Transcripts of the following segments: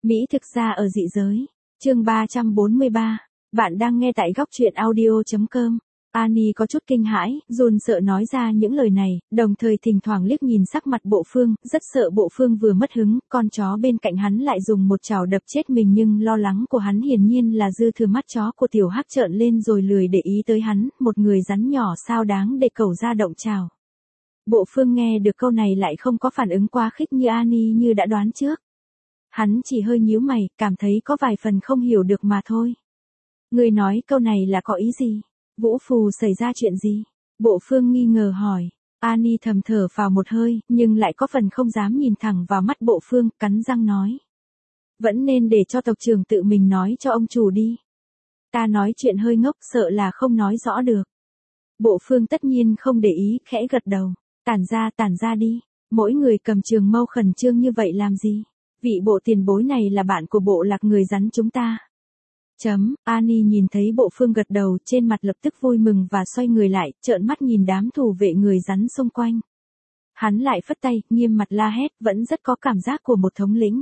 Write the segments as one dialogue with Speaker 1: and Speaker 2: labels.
Speaker 1: Mỹ thực ra ở dị giới. Chương 343. Bạn đang nghe tại góc truyện audio.com. Annie có chút kinh hãi, run sợ nói ra những lời này, đồng thời thỉnh thoảng liếc nhìn sắc mặt Bộ Phương, rất sợ Bộ Phương vừa mất hứng, con chó bên cạnh hắn lại dùng một chảo đập chết mình, nhưng lo lắng của hắn hiển nhiên là dư thừa. Mắt chó của tiểu hắc trợn lên rồi lười để ý tới hắn, một người rắn nhỏ sao đáng để cẩu ra động chảo. Bộ Phương nghe được câu này lại không có phản ứng quá khích như Annie như đã đoán trước. Hắn chỉ hơi nhíu mày, cảm thấy có vài phần không hiểu được mà thôi. Người nói câu này là có ý gì? Vũ Phù xảy ra chuyện gì? Bộ Phương nghi ngờ hỏi. Annie thầm thở vào một hơi, nhưng lại có phần không dám nhìn thẳng vào mắt Bộ Phương, cắn răng nói. Vẫn nên để cho tộc trưởng tự mình nói cho ông chủ đi. Ta nói chuyện hơi ngốc, sợ là không nói rõ được. Bộ Phương tất nhiên không để ý, khẽ gật đầu. Tản ra đi. Mỗi người cầm trường mâu khẩn trương như vậy làm gì? Vị bộ tiền bối này là bạn của bộ lạc người rắn chúng ta. Annie nhìn thấy Bộ Phương gật đầu, trên mặt lập tức vui mừng và xoay người lại, trợn mắt nhìn đám thủ vệ người rắn xung quanh. Hắn lại phất tay, nghiêm mặt la hét, vẫn rất có cảm giác của một thống lĩnh.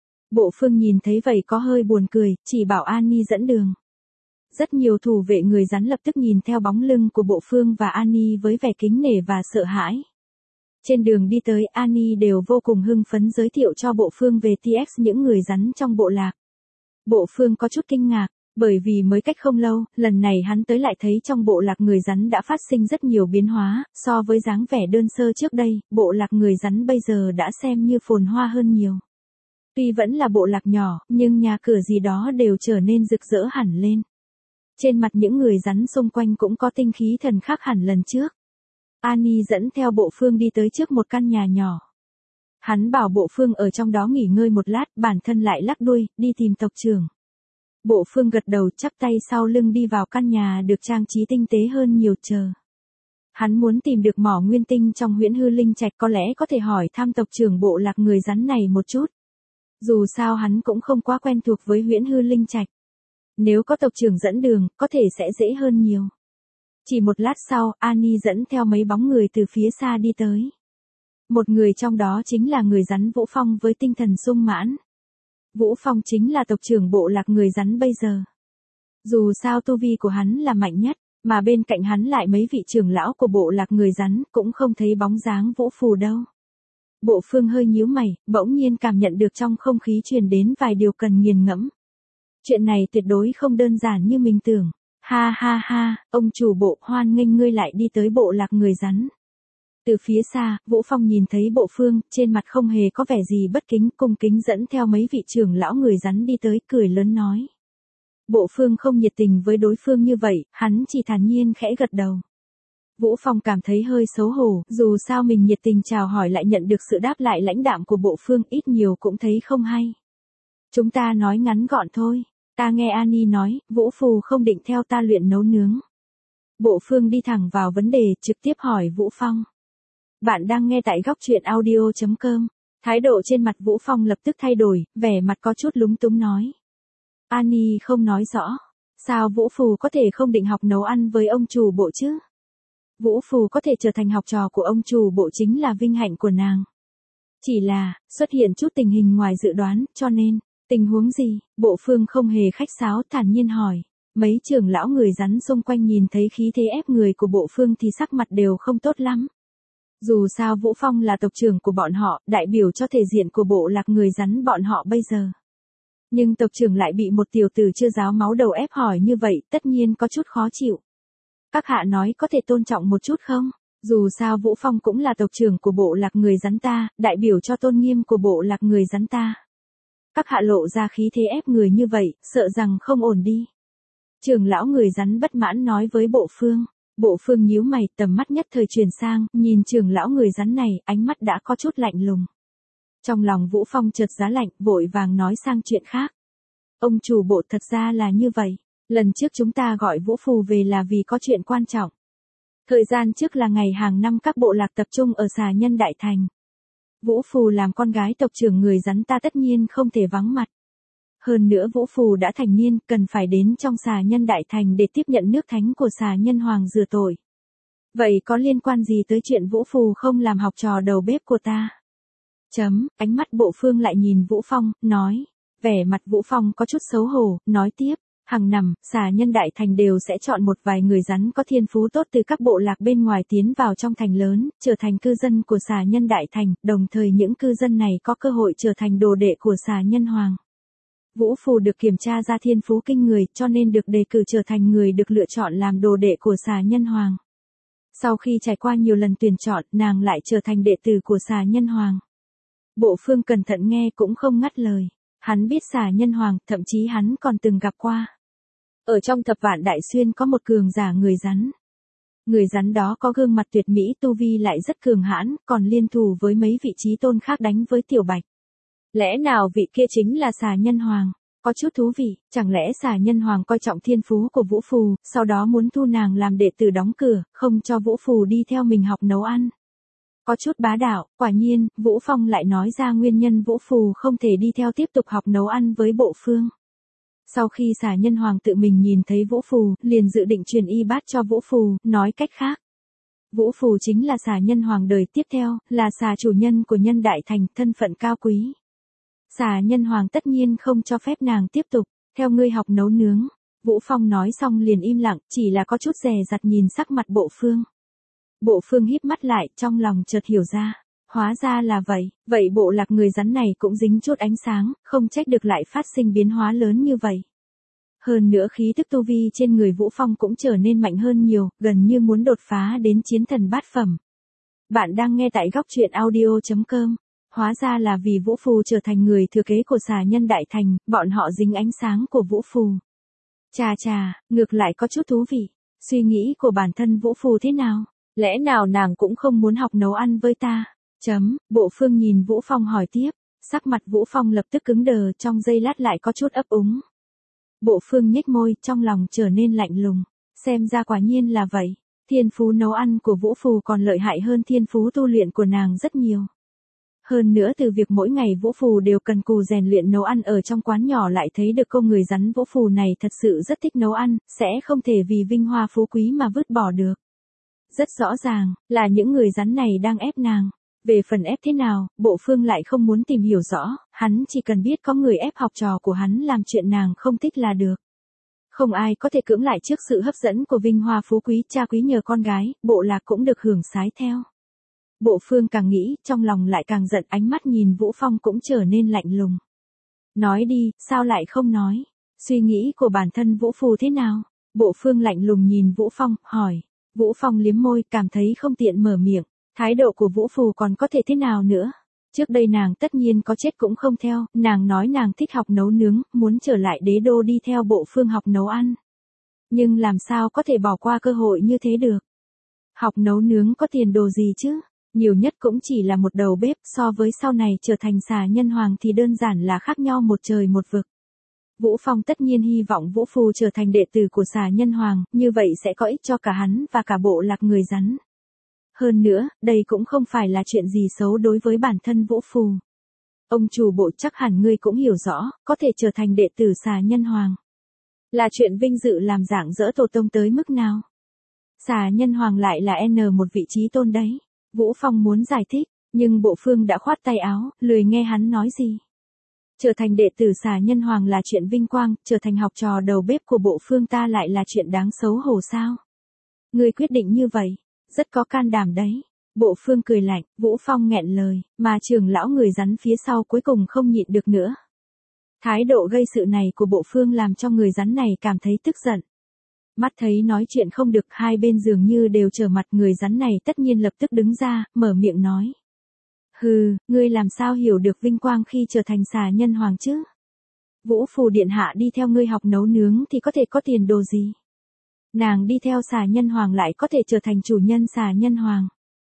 Speaker 1: Bộ Phương nhìn thấy vậy có hơi buồn cười, chỉ bảo Annie dẫn đường. Rất nhiều thủ vệ người rắn lập tức nhìn theo bóng lưng của Bộ Phương và Annie với vẻ kính nể và sợ hãi. Trên đường đi tới, Annie đều vô cùng hưng phấn giới thiệu cho Bộ Phương về TX những người rắn trong bộ lạc. Bộ Phương có chút kinh ngạc, bởi vì mới cách không lâu, lần này hắn tới lại thấy trong bộ lạc người rắn đã phát sinh rất nhiều biến hóa, so với dáng vẻ đơn sơ trước đây, bộ lạc người rắn bây giờ đã xem như phồn hoa hơn nhiều. Tuy vẫn là bộ lạc nhỏ, nhưng nhà cửa gì đó đều trở nên rực rỡ hẳn lên. Trên mặt những người rắn xung quanh cũng có tinh khí thần khác hẳn lần trước. Annie dẫn theo Bộ Phương đi tới trước một căn nhà nhỏ. Hắn bảo Bộ Phương ở trong đó nghỉ ngơi một lát, bản thân lại lắc đuôi, đi tìm tộc trưởng. Bộ Phương gật đầu, chắp tay sau lưng đi vào căn nhà được trang trí tinh tế hơn nhiều chờ. Hắn muốn tìm được mỏ nguyên tinh trong Huyễn Hư Linh Trạch, có lẽ có thể hỏi thăm tộc trưởng bộ lạc người rắn này một chút. Dù sao hắn cũng không quá quen thuộc với Huyễn Hư Linh Trạch. Nếu có tộc trưởng dẫn đường, có thể sẽ dễ hơn nhiều. Chỉ một lát sau, Annie dẫn theo mấy bóng người từ phía xa đi tới. Một người trong đó chính là người rắn Vũ Phong với tinh thần sung mãn. Vũ Phong chính là tộc trưởng bộ lạc người rắn bây giờ. Dù sao tu vi của hắn là mạnh nhất, mà bên cạnh hắn lại mấy vị trưởng lão của bộ lạc người rắn, cũng không thấy bóng dáng Vũ Phù đâu. Bộ Phương hơi nhíu mày, bỗng nhiên cảm nhận được trong không khí truyền đến vài điều cần nghiền ngẫm. Chuyện này tuyệt đối không đơn giản như mình tưởng. Ha ha ha, ông chủ bộ, hoan nghênh ngươi lại đi tới bộ lạc người rắn. Từ phía xa, Vũ Phong nhìn thấy Bộ Phương, trên mặt không hề có vẻ gì bất kính, cung kính dẫn theo mấy vị trưởng lão người rắn đi tới, cười lớn nói. Bộ Phương không nhiệt tình với đối phương như vậy, hắn chỉ thản nhiên khẽ gật đầu. Vũ Phong cảm thấy hơi xấu hổ, dù sao mình nhiệt tình chào hỏi lại nhận được sự đáp lại lãnh đạm của Bộ Phương, ít nhiều cũng thấy không hay. Chúng ta nói ngắn gọn thôi. Ta nghe Annie nói, Vũ Phù không định theo ta luyện nấu nướng. Bộ Phương đi thẳng vào vấn đề, trực tiếp hỏi Vũ Phong. Bạn đang nghe tại góc truyện audio.com. Thái độ trên mặt Vũ Phong lập tức thay đổi, vẻ mặt có chút lúng túng nói. Annie không nói rõ. Sao Vũ Phù có thể không định học nấu ăn với ông chủ bộ chứ? Vũ Phù có thể trở thành học trò của ông chủ bộ chính là vinh hạnh của nàng. Chỉ là, xuất hiện chút tình hình ngoài dự đoán, cho nên. Tình huống gì? Bộ Phương không hề khách sáo, thản nhiên hỏi. Mấy trưởng lão người rắn xung quanh nhìn thấy khí thế ép người của Bộ Phương thì sắc mặt đều không tốt lắm. Dù sao Vũ Phong là tộc trưởng của bọn họ, đại biểu cho thể diện của bộ lạc người rắn bọn họ bây giờ. Nhưng tộc trưởng lại bị một tiểu tử chưa ráo máu đầu ép hỏi như vậy, tất nhiên có chút khó chịu. Các hạ nói có thể tôn trọng một chút không? Dù sao Vũ Phong cũng là tộc trưởng của bộ lạc người rắn ta, đại biểu cho tôn nghiêm của bộ lạc người rắn ta. Các hạ lộ ra khí thế ép người như vậy, sợ rằng không ổn đi. Trưởng lão người rắn bất mãn nói với Bộ Phương. Bộ Phương nhíu mày, tầm mắt nhất thời chuyển sang, nhìn trưởng lão người rắn này, ánh mắt đã có chút lạnh lùng. Trong lòng Vũ Phong chợt giá lạnh, vội vàng nói sang chuyện khác. Ông chủ bộ, thật ra là như vậy. Lần trước chúng ta gọi Vũ Phù về là vì có chuyện quan trọng. Thời gian trước là ngày hàng năm các bộ lạc tập trung ở Xà Nhân Đại Thành. Vũ Phù làm con gái tộc trưởng người rắn ta tất nhiên không thể vắng mặt. Hơn nữa Vũ Phù đã thành niên, cần phải đến trong Xà Nhân Đại Thành để tiếp nhận nước thánh của Xà Nhân Hoàng rửa tội. Vậy có liên quan gì tới chuyện Vũ Phù không làm học trò đầu bếp của ta? Ánh mắt Bộ Phương lại nhìn Vũ Phong, nói. Vẻ mặt Vũ Phong có chút xấu hổ, nói tiếp, hàng năm, xà nhân đại thành đều sẽ chọn một vài người rắn có thiên phú tốt từ các bộ lạc bên ngoài tiến vào trong thành lớn, trở thành cư dân của xà nhân đại thành, đồng thời những cư dân này có cơ hội trở thành đồ đệ của xà nhân hoàng. Vũ Phù được kiểm tra ra thiên phú kinh người, cho nên được đề cử trở thành người được lựa chọn làm đồ đệ của xà nhân hoàng. Sau khi trải qua nhiều lần tuyển chọn, nàng lại trở thành đệ tử của xà nhân hoàng. Bộ Phương cẩn thận nghe cũng không ngắt lời. Hắn biết xà nhân hoàng, thậm chí hắn còn từng gặp qua. Ở trong thập vạn đại xuyên có một cường giả người rắn. Người rắn đó có gương mặt tuyệt mỹ, tu vi lại rất cường hãn, còn liên thủ với mấy vị trí tôn khác đánh với Tiểu Bạch. Lẽ nào vị kia chính là xà nhân hoàng? Có chút thú vị, chẳng lẽ xà nhân hoàng coi trọng thiên phú của Vũ Phù, sau đó muốn thu nàng làm đệ tử đóng cửa, không cho Vũ Phù đi theo mình học nấu ăn? Có chút bá đạo, quả nhiên, Vũ Phong lại nói ra nguyên nhân Vũ Phù không thể đi theo tiếp tục học nấu ăn với Bộ Phương. Sau khi xà nhân hoàng tự mình nhìn thấy Vũ Phù, liền dự định truyền y bát cho Vũ Phù, nói cách khác. Vũ Phù chính là xà nhân hoàng đời tiếp theo, là xà chủ nhân của nhân đại thành, thân phận cao quý. Xà nhân hoàng tất nhiên không cho phép nàng tiếp tục, theo ngươi học nấu nướng. Vũ Phong nói xong liền im lặng, chỉ là có chút dè dặt nhìn sắc mặt Bộ Phương. Bộ Phương híp mắt lại, trong lòng chợt hiểu ra. Hóa ra là vậy, vậy bộ lạc người rắn này cũng dính chút ánh sáng, không trách được lại phát sinh biến hóa lớn như vậy. Hơn nữa khí tức tu vi trên người Vũ Phong cũng trở nên mạnh hơn nhiều, gần như muốn đột phá đến chiến thần bát phẩm. Bạn đang nghe tại góc truyện audio.com. Hóa ra là vì Vũ Phù trở thành người thừa kế của xà nhân đại thành, bọn họ dính ánh sáng của Vũ Phù. Chà chà, ngược lại có chút thú vị. Suy nghĩ của bản thân Vũ Phù thế nào? Lẽ nào nàng cũng không muốn học nấu ăn với ta? Bộ Phương nhìn Vũ Phong hỏi tiếp. Sắc mặt Vũ Phong lập tức cứng đờ, trong giây lát lại có chút ấp úng. Bộ Phương nhếch môi, trong lòng trở nên lạnh lùng. Xem ra quả nhiên là vậy. Thiên phú nấu ăn của Vũ Phù còn lợi hại hơn thiên phú tu luyện của nàng rất nhiều. Hơn nữa từ việc mỗi ngày Vũ Phù đều cần cù rèn luyện nấu ăn ở trong quán nhỏ lại thấy được cô người rắn Vũ Phù này thật sự rất thích nấu ăn, sẽ không thể vì vinh hoa phú quý mà vứt bỏ được. Rất rõ ràng, là những người rắn này đang ép nàng. Về phần ép thế nào, Bộ Phương lại không muốn tìm hiểu rõ, hắn chỉ cần biết có người ép học trò của hắn làm chuyện nàng không thích là được. Không ai có thể cưỡng lại trước sự hấp dẫn của vinh hoa phú quý, cha quý nhờ con gái, bộ lạc cũng được hưởng sái theo. Bộ Phương càng nghĩ, trong lòng lại càng giận, ánh mắt nhìn Vũ Phong cũng trở nên lạnh lùng. Nói đi, sao lại không nói? Suy nghĩ của bản thân Vũ Phù thế nào? Bộ Phương lạnh lùng nhìn Vũ Phong, hỏi. Vũ Phong liếm môi, cảm thấy không tiện mở miệng. Thái độ của Vũ Phù còn có thể thế nào nữa? Trước đây nàng tất nhiên có chết cũng không theo, nàng nói nàng thích học nấu nướng, muốn trở lại đế đô đi theo Bộ Phương học nấu ăn. Nhưng làm sao có thể bỏ qua cơ hội như thế được? Học nấu nướng có tiền đồ gì chứ? Nhiều nhất cũng chỉ là một đầu bếp, so với sau này trở thành xà nhân hoàng thì đơn giản là khác nhau một trời một vực. Vũ Phong tất nhiên hy vọng Vũ Phù trở thành đệ tử của xà nhân hoàng, như vậy sẽ có ích cho cả hắn và cả bộ lạc người rắn. Hơn nữa, đây cũng không phải là chuyện gì xấu đối với bản thân Vũ Phù. Ông chủ bộ chắc hẳn ngươi cũng hiểu rõ, có thể trở thành đệ tử xà nhân hoàng. Là chuyện vinh dự làm rạng rỡ tổ tông tới mức nào? Xà nhân hoàng lại là một vị trí tôn đấy. Vũ Phong muốn giải thích, nhưng Bộ Phương đã khoát tay áo, lười nghe hắn nói gì. Trở thành đệ tử xà nhân hoàng là chuyện vinh quang, trở thành học trò đầu bếp của Bộ Phương ta lại là chuyện đáng xấu hổ sao? Ngươi quyết định như vậy, rất có can đảm đấy. Bộ Phương cười lạnh, Vũ Phong nghẹn lời, mà trưởng lão người rắn phía sau cuối cùng không nhịn được nữa. Thái độ gây sự này của Bộ Phương làm cho người rắn này cảm thấy tức giận. Mắt thấy nói chuyện không được, hai bên dường như đều trở mặt, người rắn này tất nhiên lập tức đứng ra, mở miệng nói. Hừ, ngươi làm sao hiểu được vinh quang khi trở thành xà nhân hoàng chứ? Vũ Phù điện hạ đi theo ngươi học nấu nướng thì có thể có tiền đồ gì? Nàng đi theo xà nhân hoàng lại có thể trở thành chủ nhân xà nhân hoàng.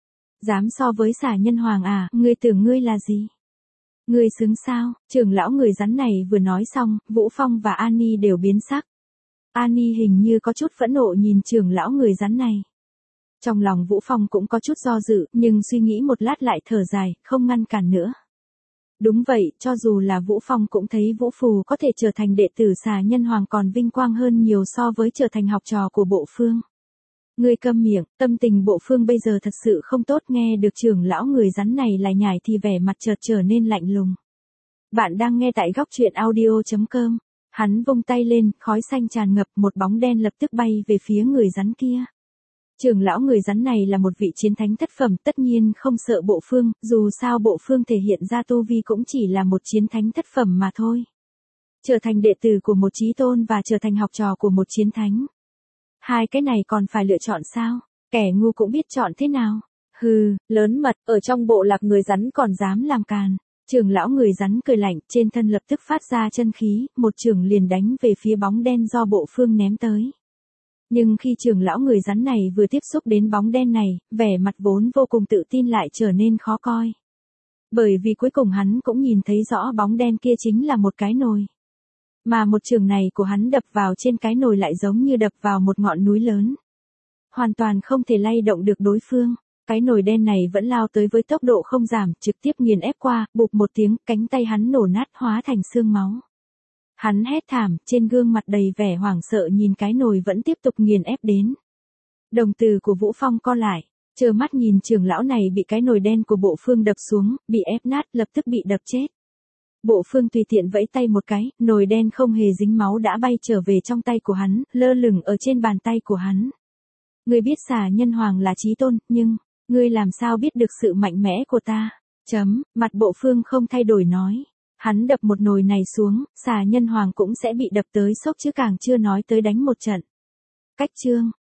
Speaker 1: Dám so với xà nhân hoàng à, ngươi tưởng ngươi là gì? Ngươi xứng sao? Trưởng lão người rắn này vừa nói xong, Vũ Phong và Annie đều biến sắc. Annie hình như có chút phẫn nộ nhìn trưởng lão người rắn này. Trong lòng Vũ Phong cũng có chút do dự, nhưng suy nghĩ một lát lại thở dài, không ngăn cản nữa. Đúng vậy, cho dù là Vũ Phong cũng thấy Vũ Phù có thể trở thành đệ tử xà nhân hoàng còn vinh quang hơn nhiều so với trở thành học trò của Bộ Phương. Ngươi câm miệng, tâm tình Bộ Phương bây giờ thật sự không tốt, nghe được trưởng lão người rắn này lại nhải thì vẻ mặt chợt trở nên lạnh lùng. Bạn đang nghe tại góc truyện audio.com. Hắn vung tay lên, khói xanh tràn ngập, một bóng đen lập tức bay về phía người rắn kia. Trưởng lão người rắn này là một vị chiến thánh thất phẩm, tất nhiên không sợ Bộ Phương, dù sao Bộ Phương thể hiện ra tu vi cũng chỉ là một chiến thánh thất phẩm mà thôi. Trở thành đệ tử của một chí tôn và trở thành học trò của một chiến thánh. Hai cái này còn phải lựa chọn sao? Kẻ ngu cũng biết chọn thế nào. Hừ, lớn mật, ở trong bộ lạc người rắn còn dám làm càn. Trưởng lão người rắn cười lạnh, trên thân lập tức phát ra chân khí, một chưởng liền đánh về phía bóng đen do Bộ Phương ném tới. Nhưng khi trưởng lão người rắn này vừa tiếp xúc đến bóng đen này, vẻ mặt vốn vô cùng tự tin lại trở nên khó coi. Bởi vì cuối cùng hắn cũng nhìn thấy rõ bóng đen kia chính là một cái nồi. Mà một chưởng này của hắn đập vào trên cái nồi lại giống như đập vào một ngọn núi lớn. Hoàn toàn không thể lay động được đối phương. Cái nồi đen này vẫn lao tới với tốc độ không giảm, trực tiếp nghiền ép qua, bụp một tiếng, cánh tay hắn nổ nát hóa thành xương máu. Hắn hét thảm, trên gương mặt đầy vẻ hoảng sợ nhìn cái nồi vẫn tiếp tục nghiền ép đến. Đồng tử của Vũ Phong co lại, trơ mắt nhìn trưởng lão này bị cái nồi đen của Bộ Phương đập xuống, bị ép nát, lập tức bị đập chết. Bộ Phương tùy tiện vẫy tay một cái, nồi đen không hề dính máu đã bay trở về trong tay của hắn, lơ lửng ở trên bàn tay của hắn. Ngươi biết Xà Nhân Hoàng là chí tôn, nhưng ngươi làm sao biết được sự mạnh mẽ của ta? Mặt Bộ Phương không thay đổi nói. Hắn đập một nồi này xuống, Xà Nhân Hoàng cũng sẽ bị đập tới sốc chứ càng chưa nói tới đánh một trận. Cách chương.